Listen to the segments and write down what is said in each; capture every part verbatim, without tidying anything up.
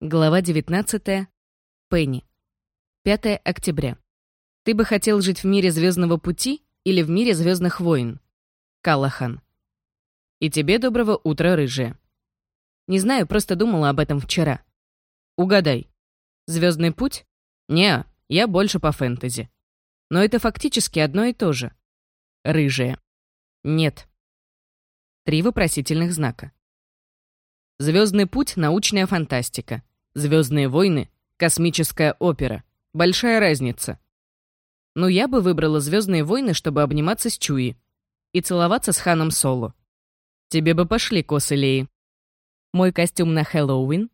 Глава девятнадцатая. Пенни. пятое октября. Ты бы хотел жить в мире Звездного пути или в мире Звездных войн? Каллахан. И тебе доброго утра, рыжая. Не знаю, просто думала об этом вчера. Угадай. Звездный путь? Неа, я больше по фэнтези. Но это фактически одно и то же. Рыжая. Нет. Три вопросительных знака. Звездный путь — научная фантастика. Звездные войны — космическая опера. Большая разница. Ну, я бы выбрала Звездные войны, чтобы обниматься с Чуи и целоваться с Ханом Соло. Тебе бы пошли косы Леи. Мой костюм на Хэллоуин.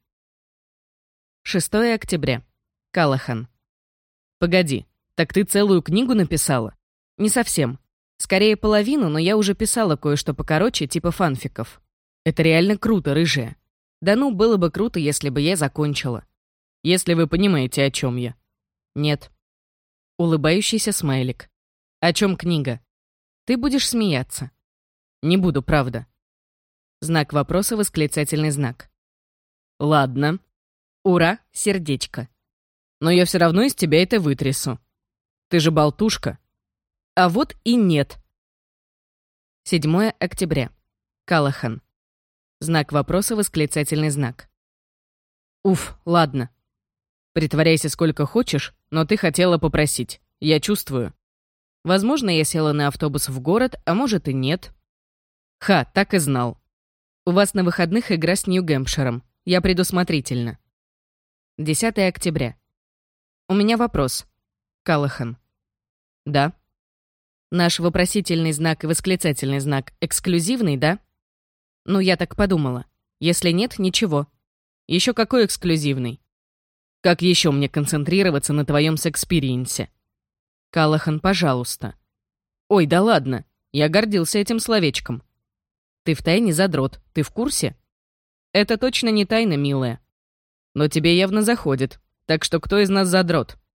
шестое октября. Каллахан. Погоди, так ты целую книгу написала? Не совсем. Скорее половину, но я уже писала кое-что покороче, типа фанфиков. Это реально круто, рыжая. Да ну, было бы круто, если бы я закончила. Если вы понимаете, о чем я. Нет. Улыбающийся смайлик. О чем книга? Ты будешь смеяться. Не буду, правда. Знак вопроса, восклицательный знак. Ладно. Ура, сердечко. Но я все равно из тебя это вытрясу. Ты же болтушка. А вот и нет. седьмое октября. Каллахан. Знак вопроса, восклицательный знак. Уф, ладно. Притворяйся сколько хочешь, но ты хотела попросить. Я чувствую. Возможно, я села на автобус в город, а может и нет. Ха, так и знал. У вас на выходных игра с Нью-Гэмпширом. Я предусмотрительна. десятое октября. У меня вопрос. Каллахан. Да. Наш вопросительный знак и восклицательный знак эксклюзивный, да? Ну, я так подумала. Если нет, ничего. Еще какой эксклюзивный? Как еще мне концентрироваться на твоем секспириенсе? Каллахан, пожалуйста. Ой, да ладно. Я гордился этим словечком. Ты втайне задрот. Ты в курсе? Это точно не тайна, милая. Но тебе явно заходит. Так что кто из нас задрот?